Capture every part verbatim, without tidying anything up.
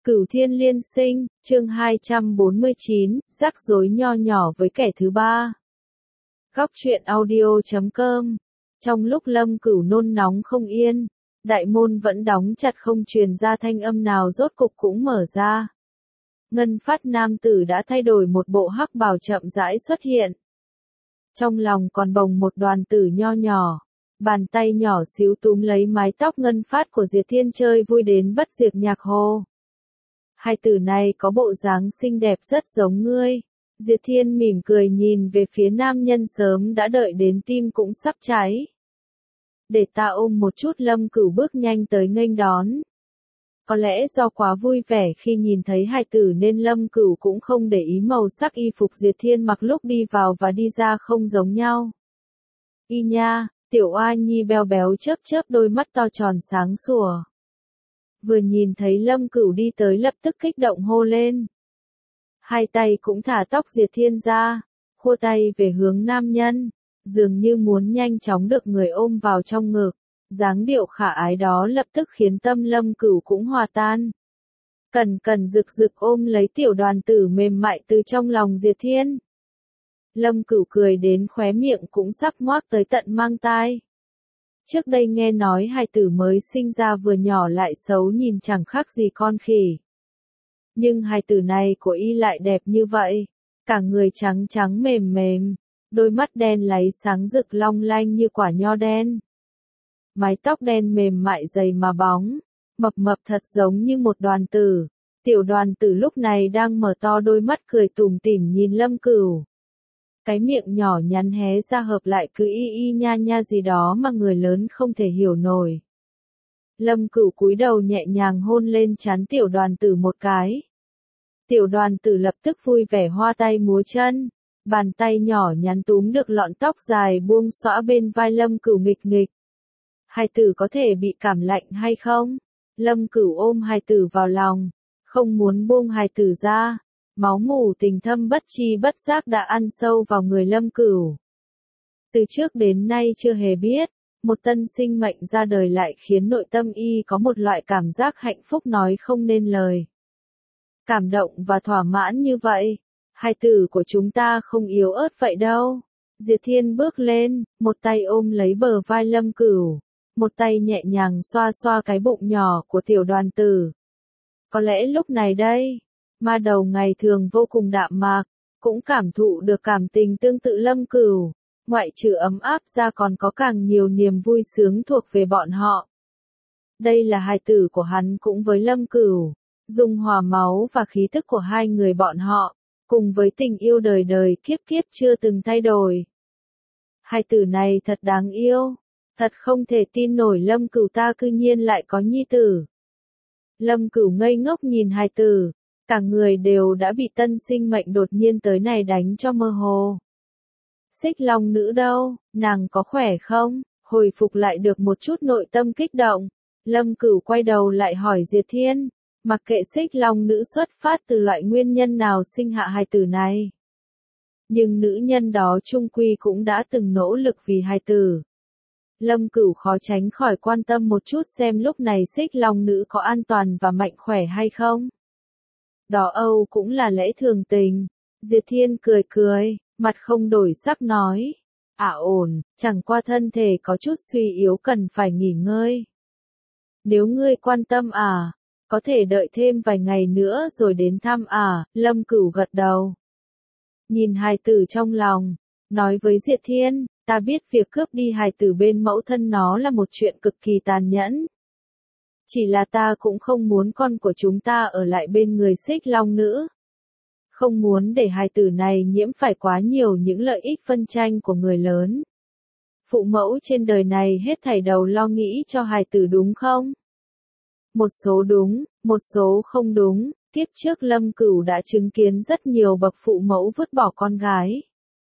Cửu Thiên Liên Sinh, chương hai trăm bốn mươi chín, rắc rối nho nhỏ với kẻ thứ ba. Góc truyện audio chấm com. Trong lúc Lâm Cửu nôn nóng không yên, đại môn vẫn đóng chặt không truyền ra thanh âm nào, rốt cục cũng mở ra. Ngân phát nam tử đã thay đổi một bộ hắc bào chậm rãi xuất hiện. Trong lòng còn bồng một đoàn tử nho nhỏ. Bàn tay nhỏ xíu túm lấy mái tóc ngân phát của Diệt Thiên, chơi vui đến bất diệt nhạc hồ. Hai tử này có bộ dáng xinh đẹp rất giống ngươi. Diệt Thiên mỉm cười nhìn về phía nam nhân sớm đã đợi đến tim cũng sắp cháy. Để ta ôm một chút. Lâm Cửu bước nhanh tới nghênh đón. Có lẽ do quá vui vẻ khi nhìn thấy hai tử nên Lâm Cửu cũng không để ý màu sắc y phục Diệt Thiên mặc lúc đi vào và đi ra không giống nhau. Y nha, tiểu oa nhi béo béo chớp chớp đôi mắt to tròn sáng sủa. Vừa nhìn thấy Lâm Cửu đi tới lập tức kích động hô lên. Hai tay cũng thả tóc Diệt Thiên ra, khua tay về hướng nam nhân, dường như muốn nhanh chóng được người ôm vào trong ngực. Dáng điệu khả ái đó lập tức khiến tâm Lâm Cửu cũng hòa tan. Cẩn cẩn rực rực ôm lấy tiểu đoàn tử mềm mại từ trong lòng Diệt Thiên. Lâm Cửu cười đến khóe miệng cũng sắp ngoác tới tận mang tai. Trước đây nghe nói hài tử mới sinh ra vừa nhỏ lại xấu nhìn chẳng khác gì con khỉ. Nhưng hài tử này của y lại đẹp như vậy. Cả người trắng trắng mềm mềm, đôi mắt đen láy sáng rực long lanh như quả nho đen. Mái tóc đen mềm mại dày mà bóng, mập mập thật giống như một đoàn tử. Tiểu đoàn tử lúc này đang mở to đôi mắt cười tủm tỉm nhìn Lâm Cửu. Cái miệng nhỏ nhắn hé ra hợp lại cứ y y nha nha gì đó mà người lớn không thể hiểu nổi. Lâm Cửu cúi đầu nhẹ nhàng hôn lên trán tiểu đoàn tử một cái. Tiểu đoàn tử lập tức vui vẻ hoa tay múa chân, bàn tay nhỏ nhắn túm được lọn tóc dài buông xõa bên vai Lâm Cửu nghịch nghịch. Hài tử có thể bị cảm lạnh hay không? Lâm Cửu ôm hài tử vào lòng, không muốn buông hài tử ra. Máu mủ tình thâm bất chi bất giác đã ăn sâu vào người Lâm Cửu. Từ trước đến nay chưa hề biết, một tân sinh mệnh ra đời lại khiến nội tâm y có một loại cảm giác hạnh phúc nói không nên lời. Cảm động và thỏa mãn như vậy, hài tử của chúng ta không yếu ớt vậy đâu. Diệt Thiên bước lên, một tay ôm lấy bờ vai Lâm Cửu, một tay nhẹ nhàng xoa xoa cái bụng nhỏ của tiểu đoàn tử. Có lẽ lúc này đây, ma đầu ngày thường vô cùng đạm mạc, cũng cảm thụ được cảm tình tương tự Lâm Cửu, ngoại trừ ấm áp ra còn có càng nhiều niềm vui sướng thuộc về bọn họ. Đây là hài tử của hắn cũng với Lâm Cửu, dùng hòa máu và khí thức của hai người bọn họ, cùng với tình yêu đời đời kiếp kiếp chưa từng thay đổi. Hài tử này thật đáng yêu, thật không thể tin nổi Lâm Cửu ta cư nhiên lại có nhi tử. Lâm Cửu ngây ngốc nhìn hài tử. Cả người đều đã bị tân sinh mệnh đột nhiên tới này đánh cho mơ hồ. Xích Long nữ đâu, nàng có khỏe không? Hồi phục lại được một chút nội tâm kích động. Lâm Cửu quay đầu lại hỏi Diệt Thiên, mặc kệ Xích Long nữ xuất phát từ loại nguyên nhân nào sinh hạ hài tử này. Nhưng nữ nhân đó chung quy cũng đã từng nỗ lực vì hài tử. Lâm Cửu khó tránh khỏi quan tâm một chút xem lúc này Xích Long nữ có an toàn và mạnh khỏe hay không. Đó Âu cũng là lẽ thường tình. Diệt Thiên cười cười, mặt không đổi sắc nói. À ổn, chẳng qua thân thể có chút suy yếu cần phải nghỉ ngơi. Nếu ngươi quan tâm à, có thể đợi thêm vài ngày nữa rồi đến thăm à, Lâm Cửu gật đầu. Nhìn hài tử trong lòng, nói với Diệt Thiên, ta biết việc cướp đi hài tử bên mẫu thân nó là một chuyện cực kỳ tàn nhẫn. Chỉ là ta cũng không muốn con của chúng ta ở lại bên người Xích Long nữ. Không muốn để hài tử này nhiễm phải quá nhiều những lợi ích phân tranh của người lớn. Phụ mẫu trên đời này hết thảy đầu lo nghĩ cho hài tử đúng không? Một số đúng, một số không đúng. Kiếp trước Lâm Cửu đã chứng kiến rất nhiều bậc phụ mẫu vứt bỏ con gái.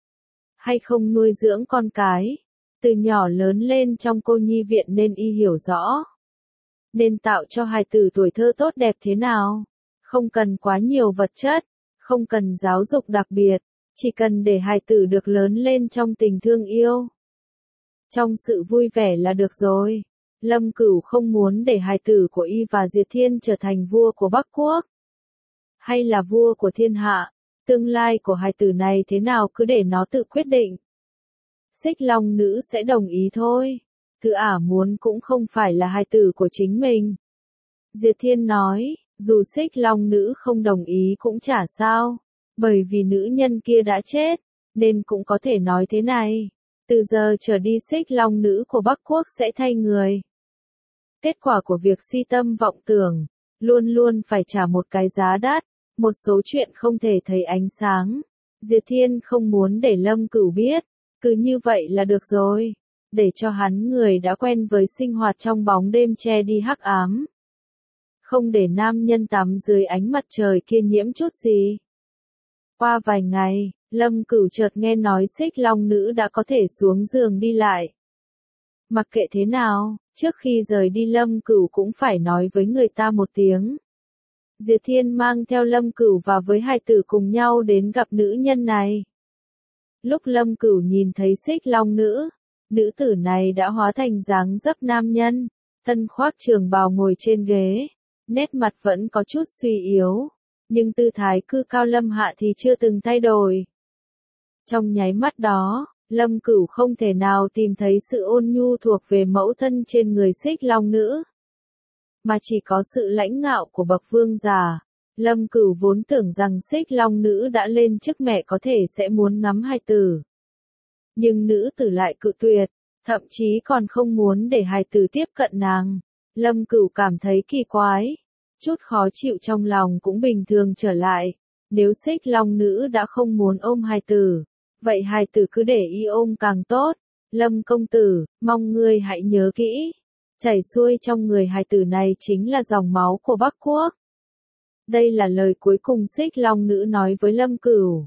Hay không nuôi dưỡng con cái. Từ nhỏ lớn lên trong cô nhi viện nên y hiểu rõ. Nên tạo cho hài tử tuổi thơ tốt đẹp thế nào? Không cần quá nhiều vật chất, không cần giáo dục đặc biệt, chỉ cần để hài tử được lớn lên trong tình thương yêu. Trong sự vui vẻ là được rồi. Lâm Cửu không muốn để hài tử của y và Diệt Thiên trở thành vua của Bắc Quốc, hay là vua của thiên hạ, tương lai của hài tử này thế nào cứ để nó tự quyết định. Xích Long Nữ sẽ đồng ý thôi, thứ ả muốn cũng không phải là hài tử của chính mình. Diệt Thiên nói, dù Xích Long Nữ không đồng ý cũng chả sao, bởi vì nữ nhân kia đã chết, nên cũng có thể nói thế này, từ giờ trở đi Xích Long Nữ của Bắc Quốc sẽ thay người. Kết quả của việc si tâm vọng tưởng, luôn luôn phải trả một cái giá đắt, một số chuyện không thể thấy ánh sáng. Diệt Thiên không muốn để Lâm Cửu biết, cứ như vậy là được rồi, để cho hắn người đã quen với sinh hoạt trong bóng đêm che đi hắc ám. Không để nam nhân tắm dưới ánh mặt trời kia nhiễm chút gì. Qua vài ngày, Lâm Cửu chợt nghe nói Xích Long Nữ đã có thể xuống giường đi lại. Mặc kệ thế nào, trước khi rời đi Lâm Cửu cũng phải nói với người ta một tiếng. Diệt Thiên mang theo Lâm Cửu và với hài tử cùng nhau đến gặp nữ nhân này. Lúc Lâm Cửu nhìn thấy Xích Long Nữ, nữ tử này đã hóa thành dáng dấp nam nhân, thân khoác trường bào ngồi trên ghế, nét mặt vẫn có chút suy yếu, nhưng tư thái cư cao lâm hạ thì chưa từng thay đổi. Trong nháy mắt đó, Lâm Cửu không thể nào tìm thấy sự ôn nhu thuộc về mẫu thân trên người Xích Long Nữ, mà chỉ có sự lãnh ngạo của bậc vương giả. Lâm Cửu vốn tưởng rằng Xích Long Nữ đã lên chức mẹ có thể sẽ muốn ngắm hài tử. Nhưng nữ tử lại cự tuyệt, thậm chí còn không muốn để hài tử tiếp cận nàng. Lâm Cửu cảm thấy kỳ quái, chút khó chịu trong lòng cũng bình thường trở lại. Nếu Xích Long Nữ đã không muốn ôm hài tử, vậy hài tử cứ để y ôm càng tốt. Lâm công tử, mong ngươi hãy nhớ kỹ, chảy xuôi trong người hài tử này chính là dòng máu của Bắc Quốc. Đây là lời cuối cùng Xích Long Nữ nói với Lâm Cửu.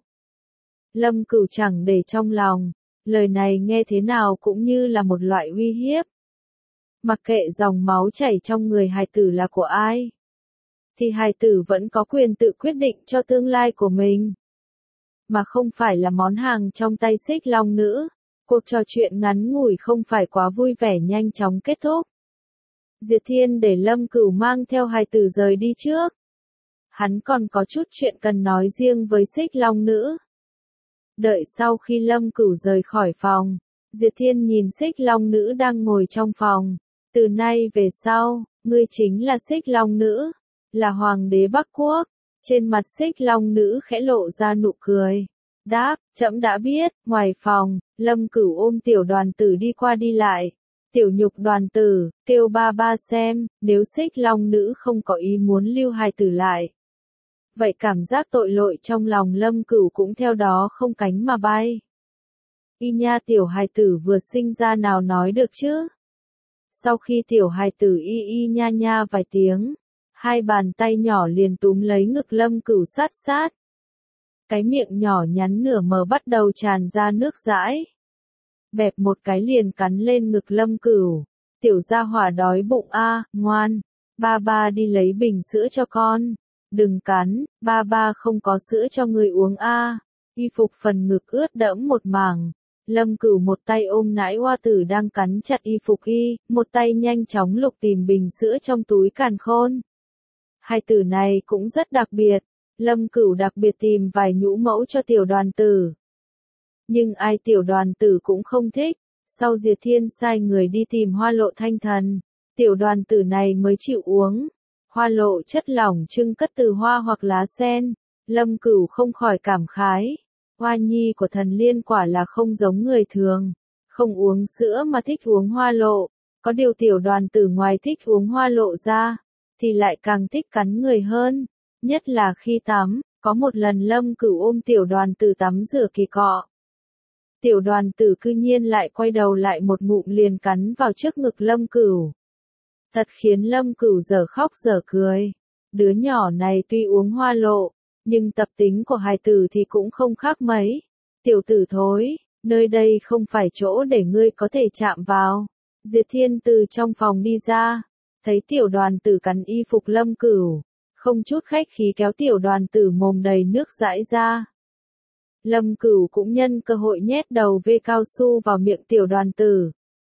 Lâm Cửu chẳng để trong lòng, lời này nghe thế nào cũng như là một loại uy hiếp. Mặc kệ dòng máu chảy trong người hài tử là của ai, thì hài tử vẫn có quyền tự quyết định cho tương lai của mình, mà không phải là món hàng trong tay Xích Long Nữ. Cuộc trò chuyện ngắn ngủi không phải quá vui vẻ nhanh chóng kết thúc. Diệt Thiên để Lâm Cửu mang theo hài tử rời đi trước. Hắn còn có chút chuyện cần nói riêng với Xích Long Nữ. Đợi sau khi Lâm Cửu rời khỏi phòng, Diệt Thiên nhìn Xích Long Nữ đang ngồi trong phòng. Từ nay về sau, ngươi chính là Xích Long Nữ, là hoàng đế Bắc Quốc. Trên mặt Xích Long Nữ khẽ lộ ra nụ cười. Đáp, trẫm đã biết. Ngoài phòng, Lâm Cửu ôm tiểu đoàn tử đi qua đi lại. Tiểu Nhục đoàn tử, kêu ba ba xem, nếu Xích Long Nữ không có ý muốn lưu hài tử lại, vậy cảm giác tội lỗi trong lòng Lâm Cửu cũng theo đó không cánh mà bay. Y nha, tiểu hài tử vừa sinh ra nào nói được chứ. Sau khi tiểu hài tử y y nha nha vài tiếng, hai bàn tay nhỏ liền túm lấy ngực Lâm Cửu sát sát. Cái miệng nhỏ nhắn nửa mờ bắt đầu tràn ra nước dãi. Bẹp một cái liền cắn lên ngực Lâm Cửu. Tiểu gia hỏa đói bụng a, ngoan, ba ba đi lấy bình sữa cho con. Đừng cắn, ba ba không có sữa cho người uống a. Y phục phần ngực ướt đẫm một mảng. Lâm Cửu một tay ôm nãi hoa tử đang cắn chặt y phục y, một tay nhanh chóng lục tìm bình sữa trong túi càn khôn. Hai tử này cũng rất đặc biệt. Lâm Cửu đặc biệt tìm vài nhũ mẫu cho tiểu đoàn tử. Nhưng ai tiểu đoàn tử cũng không thích. Sau Diệt Thiên sai người đi tìm hoa lộ thanh thần, tiểu đoàn tử này mới chịu uống. Hoa lộ chất lỏng trưng cất từ hoa hoặc lá sen. Lâm Cửu không khỏi cảm khái. Hoa nhi của thần liên quả là không giống người thường. Không uống sữa mà thích uống hoa lộ. Có điều tiểu đoàn tử ngoài thích uống hoa lộ ra, thì lại càng thích cắn người hơn. Nhất là khi tắm, có một lần Lâm Cửu ôm tiểu đoàn tử tắm rửa kỳ cọ. Tiểu đoàn tử cư nhiên lại quay đầu lại một ngụm liền cắn vào trước ngực Lâm Cửu. Thật khiến Lâm Cửu dở khóc dở cười. Đứa nhỏ này tuy uống hoa lộ, nhưng tập tính của hài tử thì cũng không khác mấy. Tiểu tử thối, nơi đây không phải chỗ để ngươi có thể chạm vào. Diệt Thiên từ trong phòng đi ra, thấy tiểu đoàn tử cắn y phục Lâm Cửu, không chút khách khí kéo tiểu đoàn tử mồm đầy nước dãi ra. Lâm Cửu cũng nhân cơ hội nhét đầu vê cao su vào miệng tiểu đoàn tử.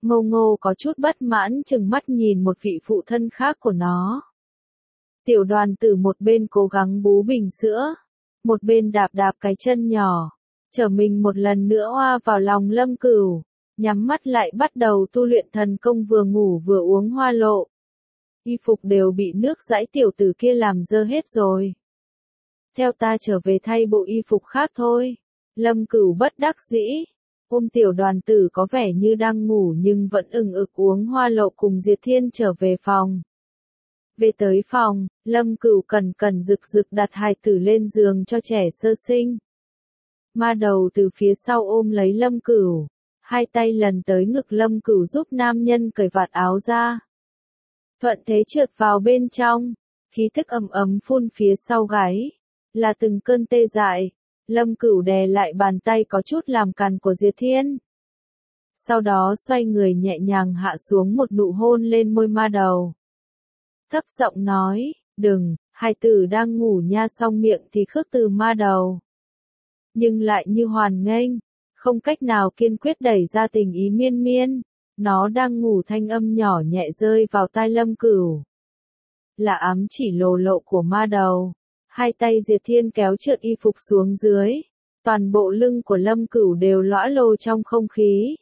Ngô Ngô có chút bất mãn chừng mắt nhìn một vị phụ thân khác của nó. Tiểu đoàn tử một bên cố gắng bú bình sữa, một bên đạp đạp cái chân nhỏ, trở mình một lần nữa oa vào lòng Lâm Cửu, nhắm mắt lại bắt đầu tu luyện thần công vừa ngủ vừa uống hoa lộ. Y phục đều bị nước dãi tiểu tử kia làm dơ hết rồi. Theo ta trở về thay bộ y phục khác thôi. Lâm Cửu bất đắc dĩ, ôm tiểu đoàn tử có vẻ như đang ngủ nhưng vẫn ừng ực uống hoa lộ cùng Diệt Thiên trở về phòng. Về tới phòng, Lâm Cửu cẩn cẩn rực rực đặt hài tử lên giường cho trẻ sơ sinh. Ma Đầu từ phía sau ôm lấy Lâm Cửu, hai tay lần tới ngực Lâm Cửu giúp nam nhân cởi vạt áo ra. Thuận thế trượt vào bên trong, khí thức ầm ấm phun phía sau gáy, là từng cơn tê dại. Lâm Cửu đè lại bàn tay có chút làm càn của Diệt Thiên. Sau đó xoay người nhẹ nhàng hạ xuống một nụ hôn lên môi Ma Đầu. Thấp giọng nói, đừng, hài tử đang ngủ nha, xong miệng thì khước từ Ma Đầu. Nhưng lại như hoàn nghênh, không cách nào kiên quyết đẩy ra tình ý miên miên. Nó đang ngủ, thanh âm nhỏ nhẹ rơi vào tai Lâm Cửu. Là ám chỉ lồ lộ của Ma Đầu. Hai tay Diệt Thiên kéo trượt y phục xuống dưới. Toàn bộ lưng của Lâm Cửu đều lõa lồ trong không khí.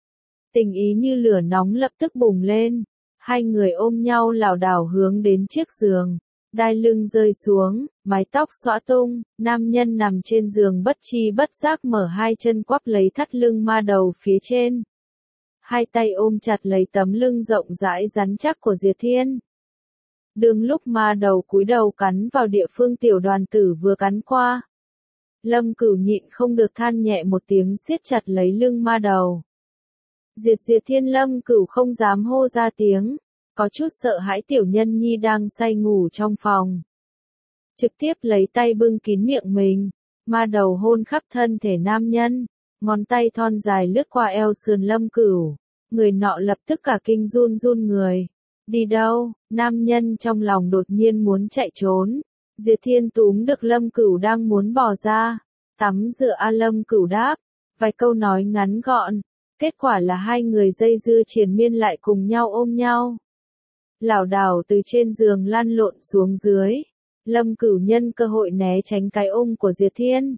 Tình ý như lửa nóng lập tức bùng lên. Hai người ôm nhau lảo đảo hướng đến chiếc giường. Đai lưng rơi xuống, mái tóc xõa tung, nam nhân nằm trên giường bất chi bất giác mở hai chân quắp lấy thắt lưng Ma Đầu phía trên. Hai tay ôm chặt lấy tấm lưng rộng rãi rắn chắc của Diệt Thiên. Đương lúc Ma Đầu cúi đầu cắn vào địa phương tiểu đoàn tử vừa cắn qua. Lâm Cửu nhịn không được than nhẹ một tiếng, siết chặt lấy lưng Ma Đầu. Diệt Diệt Thiên Lâm Cửu không dám hô ra tiếng, có chút sợ hãi tiểu nhân nhi đang say ngủ trong phòng. Trực tiếp lấy tay bưng kín miệng mình, Ma Đầu hôn khắp thân thể nam nhân, ngón tay thon dài lướt qua eo sườn Lâm Cửu, người nọ lập tức cả kinh run run người. Đi đâu? Nam nhân trong lòng đột nhiên muốn chạy trốn. Diệt Thiên túm được Lâm Cửu đang muốn bỏ ra. Tắm rửa a Lâm Cửu đáp. Vài câu nói ngắn gọn. Kết quả là hai người dây dưa triền miên lại cùng nhau ôm nhau. Lảo đảo từ trên giường lăn lộn xuống dưới. Lâm Cửu nhân cơ hội né tránh cái ôm của Diệt Thiên.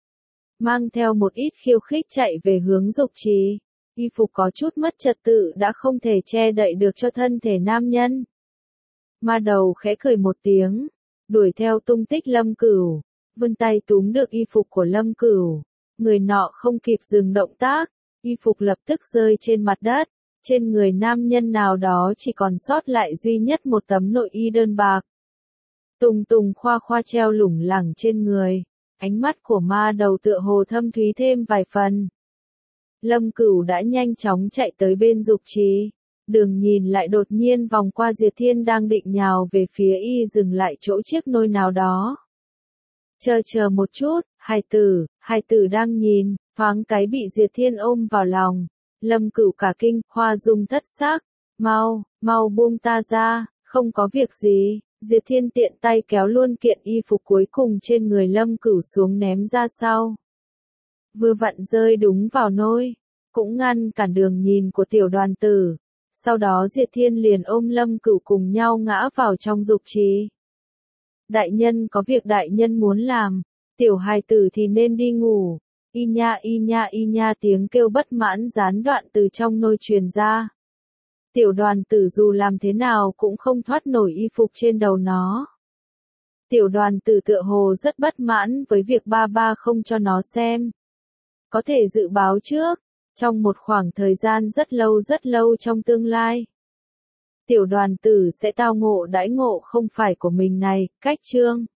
Mang theo một ít khiêu khích chạy về hướng dục trì. Y phục có chút mất trật tự đã không thể che đậy được cho thân thể nam nhân. Ma Đầu khẽ cười một tiếng, đuổi theo tung tích Lâm Cửu, vươn tay túm được y phục của Lâm Cửu. Người nọ không kịp dừng động tác, y phục lập tức rơi trên mặt đất. Trên người nam nhân nào đó chỉ còn sót lại duy nhất một tấm nội y đơn bạc. Tùng tùng khoa khoa treo lủng lẳng trên người, ánh mắt của Ma Đầu tựa hồ thâm thúy thêm vài phần. Lâm Cửu đã nhanh chóng chạy tới bên dục trì, đường nhìn lại đột nhiên vòng qua Diệt Thiên đang định nhào về phía y, dừng lại chỗ chiếc nôi nào đó. Chờ chờ một chút, hài tử, hài tử đang nhìn, thoáng cái bị Diệt Thiên ôm vào lòng. Lâm Cửu cả kinh, hoa dung thất sắc, mau, mau buông ta ra, không có việc gì. Diệt Thiên tiện tay kéo luôn kiện y phục cuối cùng trên người Lâm Cửu xuống ném ra sau. Vừa vặn rơi đúng vào nôi, cũng ngăn cản đường nhìn của tiểu đoàn tử. Sau đó Diệt Thiên liền ôm Lâm Cửu cùng nhau ngã vào trong dục trì. Đại nhân có việc đại nhân muốn làm, tiểu hài tử thì nên đi ngủ. Y nha y nha y nha, tiếng kêu bất mãn gián đoạn từ trong nôi truyền ra. Tiểu đoàn tử dù làm thế nào cũng không thoát nổi y phục trên đầu nó. Tiểu đoàn tử tựa hồ rất bất mãn với việc ba ba không cho nó xem. Có thể dự báo trước, trong một khoảng thời gian rất lâu rất lâu trong tương lai, tiểu đoàn tử sẽ tao ngộ đãi ngộ không phải của mình này. Cách chương